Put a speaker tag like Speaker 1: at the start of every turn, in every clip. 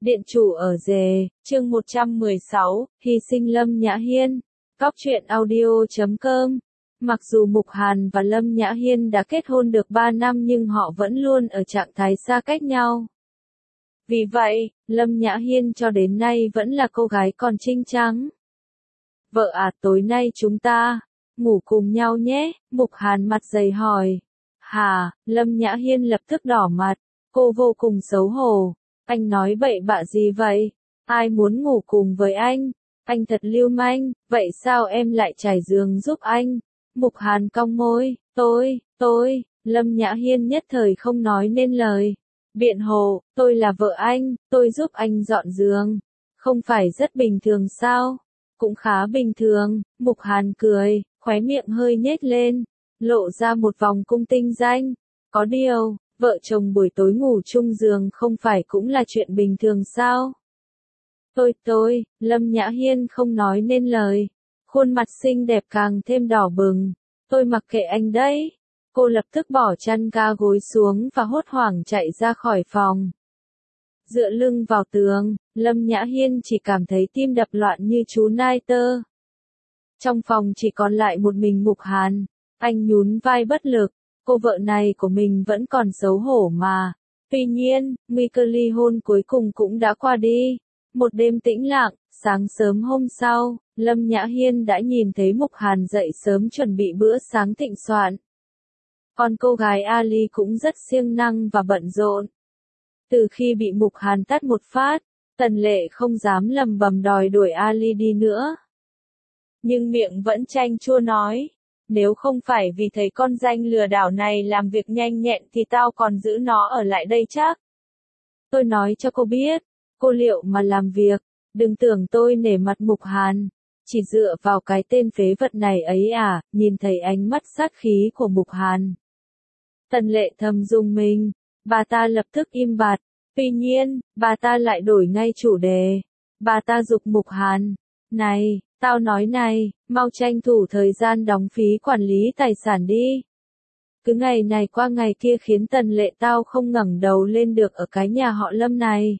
Speaker 1: Điện chủ ở rề, chương 116, hy sinh Lâm Nhã Hiên. Góc truyện audio.com. Mặc dù Mục Hàn và Lâm Nhã Hiên đã kết hôn được 3 năm nhưng họ vẫn luôn ở trạng thái xa cách nhau. Vì vậy, Lâm Nhã Hiên cho đến nay vẫn là cô gái còn trinh trắng. Vợ à, tối nay chúng ta ngủ cùng nhau nhé, Mục Hàn mặt dày hỏi. Hả, Lâm Nhã Hiên lập tức đỏ mặt, cô vô cùng xấu hổ. Anh nói bậy bạ gì vậy? Ai muốn ngủ cùng với anh? Anh thật lưu manh, vậy sao em lại trải giường giúp anh? Mục Hàn cong môi, tôi, Lâm Nhã Hiên nhất thời không nói nên lời. Biện hộ, tôi là vợ anh, tôi giúp anh dọn giường. Không phải rất bình thường sao? Cũng khá bình thường, Mục Hàn cười, khóe miệng hơi nhếch lên, lộ ra một vòng cung tinh danh. Có điều, vợ chồng buổi tối ngủ chung giường không phải cũng là chuyện bình thường sao? Tôi, Lâm Nhã Hiên không nói nên lời. Khuôn mặt xinh đẹp càng thêm đỏ bừng. Tôi mặc kệ anh đấy. Cô lập tức bỏ chăn ga gối xuống và hốt hoảng chạy ra khỏi phòng. Dựa lưng vào tường, Lâm Nhã Hiên chỉ cảm thấy tim đập loạn như chú nai tơ. Trong phòng chỉ còn lại một mình Mục Hàn. Anh nhún vai bất lực. Cô vợ này của mình vẫn còn xấu hổ mà. Tuy nhiên, nguy cơ ly hôn cuối cùng cũng đã qua đi. Một đêm tĩnh lặng, sáng sớm hôm sau, Lâm Nhã Hiên đã nhìn thấy Mục Hàn dậy sớm chuẩn bị bữa sáng thịnh soạn. Còn cô gái Ali cũng rất siêng năng và bận rộn. Từ khi bị Mục Hàn tát một phát, Tần Lệ không dám lầm bầm đòi đuổi Ali đi nữa. Nhưng miệng vẫn chanh chua nói. Nếu không phải vì thấy con danh lừa đảo này làm việc nhanh nhẹn thì tao còn giữ nó ở lại đây chắc. Tôi nói cho cô biết, cô liệu mà làm việc, đừng tưởng tôi nể mặt Mục Hàn. Chỉ dựa vào cái tên phế vật này ấy à, nhìn thấy ánh mắt sát khí của Mục Hàn. Tần Lệ thầm rùng mình, bà ta lập tức im bặt. Tuy nhiên, bà ta lại đổi ngay chủ đề. Bà ta giục Mục Hàn. Này, tao nói này, mau tranh thủ thời gian đóng phí quản lý tài sản đi. Cứ ngày này qua ngày kia khiến Tần Lệ tao không ngẩng đầu lên được ở cái nhà họ Lâm này.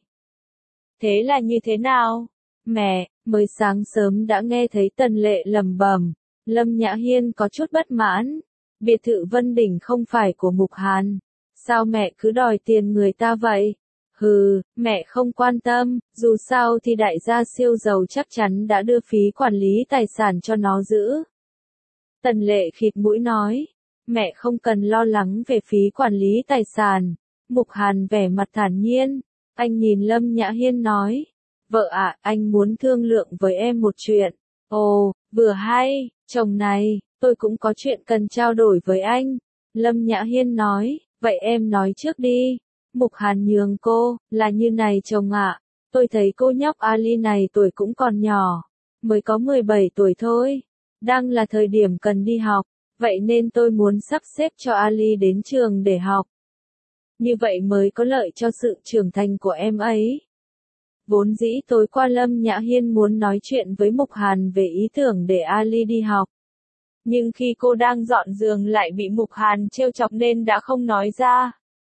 Speaker 1: Thế là như thế nào? Mẹ, mới sáng sớm đã nghe thấy Tần Lệ lẩm bẩm. Lâm Nhã Hiên có chút bất mãn. Biệt thự Vân Đỉnh không phải của Mục Hàn. Sao mẹ cứ đòi tiền người ta vậy? Hừ, mẹ không quan tâm, dù sao thì đại gia siêu giàu chắc chắn đã đưa phí quản lý tài sản cho nó giữ. Tần Lệ khịt mũi nói, mẹ không cần lo lắng về phí quản lý tài sản. Mục Hàn vẻ mặt thản nhiên, anh nhìn Lâm Nhã Hiên nói, vợ ạ, anh muốn thương lượng với em một chuyện. Ồ, vừa hay, chồng này, tôi cũng có chuyện cần trao đổi với anh. Lâm Nhã Hiên nói, vậy em nói trước đi. Mục Hàn nhường cô, là như này chồng ạ, tôi thấy cô nhóc Ali này tuổi cũng còn nhỏ, mới có 17 tuổi thôi, đang là thời điểm cần đi học, vậy nên tôi muốn sắp xếp cho Ali đến trường để học. Như vậy mới có lợi cho sự trưởng thành của em ấy. Vốn dĩ tối qua Lâm Nhã Hiên muốn nói chuyện với Mục Hàn về ý tưởng để Ali đi học. Nhưng khi cô đang dọn giường lại bị Mục Hàn trêu chọc nên đã không nói ra.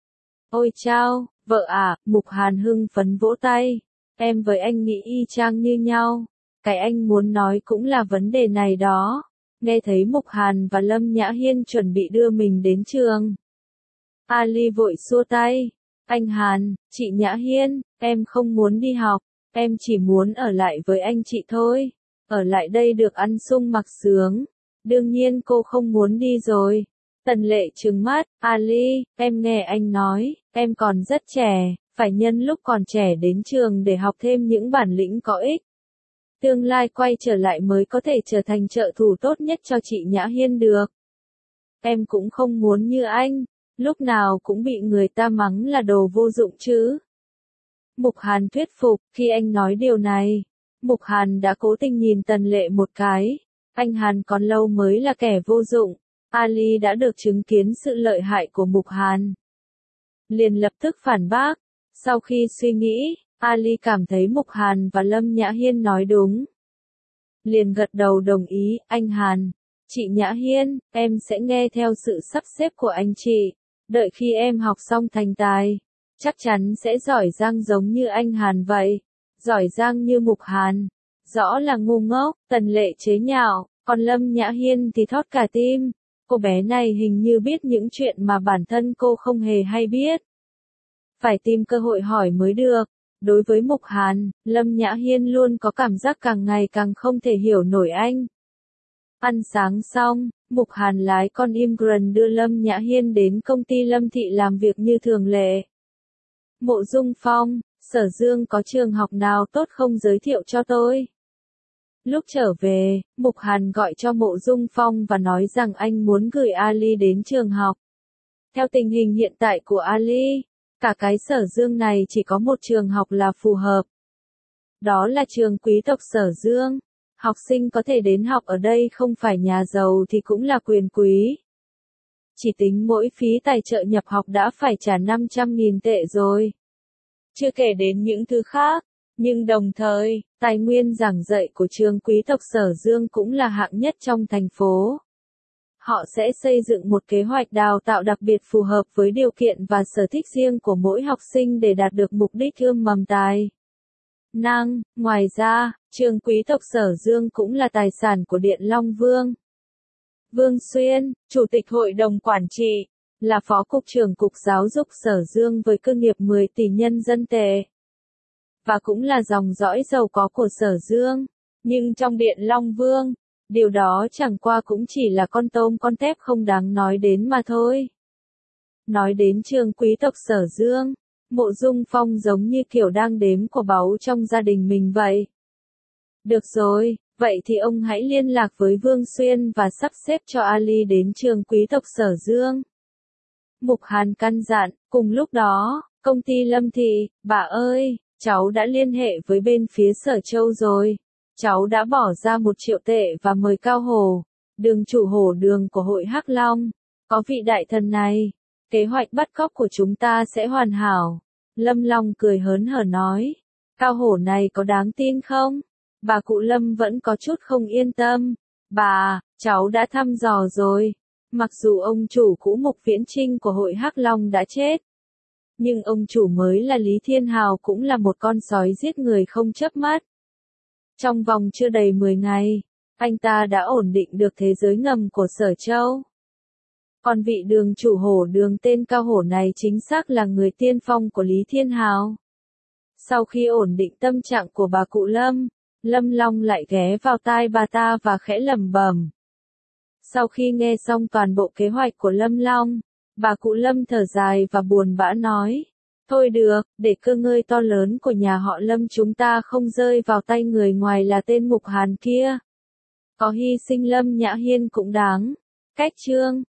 Speaker 1: Ôi chao, vợ à, Mục Hàn hưng phấn vỗ tay. Em với anh nghĩ y chang như nhau. Cái anh muốn nói cũng là vấn đề này đó. Nghe thấy Mục Hàn và Lâm Nhã Hiên chuẩn bị đưa mình đến trường. Ali vội xua tay. Anh Hàn, chị Nhã Hiên, em không muốn đi học. Em chỉ muốn ở lại với anh chị thôi. Ở lại đây được ăn sung mặc sướng. Đương nhiên cô không muốn đi rồi. Tần Lệ trừng mắt, Ali, em nghe anh nói, em còn rất trẻ, phải nhân lúc còn trẻ đến trường để học thêm những bản lĩnh có ích. Tương lai quay trở lại mới có thể trở thành trợ thủ tốt nhất cho chị Nhã Hiên được. Em cũng không muốn như anh, lúc nào cũng bị người ta mắng là đồ vô dụng chứ. Mục Hàn thuyết phục, khi anh nói điều này, Mục Hàn đã cố tình nhìn Tần Lệ một cái, anh Hàn còn lâu mới là kẻ vô dụng. Ali đã được chứng kiến sự lợi hại của Mục Hàn. Liền lập tức phản bác. Sau khi suy nghĩ, Ali cảm thấy Mục Hàn và Lâm Nhã Hiên nói đúng. Liền gật đầu đồng ý, anh Hàn, chị Nhã Hiên, em sẽ nghe theo sự sắp xếp của anh chị. Đợi khi em học xong thành tài, chắc chắn sẽ giỏi giang giống như anh Hàn vậy. Giỏi giang như Mục Hàn. Rõ là ngu ngốc, Tần Lệ chế nhạo, còn Lâm Nhã Hiên thì thót cả tim. Cô bé này hình như biết những chuyện mà bản thân cô không hề hay biết. Phải tìm cơ hội hỏi mới được. Đối với Mục Hàn, Lâm Nhã Hiên luôn có cảm giác càng ngày càng không thể hiểu nổi anh. Ăn sáng xong, Mục Hàn lái con Immigrant đưa Lâm Nhã Hiên đến công ty Lâm Thị làm việc như thường lệ. Mộ Dung Phong, Sở Dương có trường học nào tốt không giới thiệu cho tôi? Lúc trở về, Mục Hàn gọi cho Mộ Dung Phong và nói rằng anh muốn gửi Ali đến trường học. Theo tình hình hiện tại của Ali, cả cái Sở Dương này chỉ có một trường học là phù hợp. Đó là trường quý tộc Sở Dương. Học sinh có thể đến học ở đây không phải nhà giàu thì cũng là quyền quý. Chỉ tính mỗi phí tài trợ nhập học đã phải trả 500.000 tệ rồi. Chưa kể đến những thứ khác. Nhưng đồng thời, tài nguyên giảng dạy của trường quý tộc Sở Dương cũng là hạng nhất trong thành phố. Họ sẽ xây dựng một kế hoạch đào tạo đặc biệt phù hợp với điều kiện và sở thích riêng của mỗi học sinh để đạt được mục đích ươm mầm tài năng. Ngoài ra, trường quý tộc Sở Dương cũng là tài sản của Điện Long Vương. Vương Xuyên, Chủ tịch Hội đồng Quản trị, là Phó Cục trưởng Cục Giáo dục Sở Dương với cơ nghiệp 10 tỷ nhân dân tệ. Và cũng là dòng dõi giàu có của Sở Dương. Nhưng trong Điện Long Vương, điều đó chẳng qua cũng chỉ là con tôm con tép không đáng nói đến mà thôi. Nói đến trường quý tộc Sở Dương, Mộ Dung Phong giống như kiểu đang đếm của báu trong gia đình mình vậy. Được rồi, vậy thì ông hãy liên lạc với Vương Xuyên và sắp xếp cho Ali đến trường quý tộc Sở Dương. Mục Hàn căn dặn, cùng lúc đó, công ty Lâm Thị, bà ơi, cháu đã liên hệ với bên phía Sở Châu rồi. Cháu đã bỏ ra 1 triệu tệ và mời Cao Hổ, đường chủ hổ đường của hội Hắc Long. Có vị đại thần này, kế hoạch bắt cóc của chúng ta sẽ hoàn hảo. Lâm Long cười hớn hở nói, Cao Hổ này có đáng tin không? Bà cụ Lâm vẫn có chút không yên tâm. Bà, cháu đã thăm dò rồi. Mặc dù ông chủ cũ Mục Viễn Trinh của hội Hắc Long đã chết, nhưng ông chủ mới là Lý Thiên Hào cũng là một con sói giết người không chớp mắt. Trong vòng chưa đầy 10 ngày, anh ta đã ổn định được thế giới ngầm của Sở Châu. Còn vị đường chủ hổ đường tên Cao Hổ này chính xác là người tiên phong của Lý Thiên Hào. Sau khi ổn định tâm trạng của bà cụ Lâm, Lâm Long lại ghé vào tai bà ta và khẽ lẩm bẩm. Sau khi nghe xong toàn bộ kế hoạch của Lâm Long, bà cụ Lâm thở dài và buồn bã nói. Thôi được, để cơ ngơi to lớn của nhà họ Lâm chúng ta không rơi vào tay người ngoài là tên Mục Hàn kia. Có hy sinh Lâm Nhã Hiên cũng đáng. Cách chương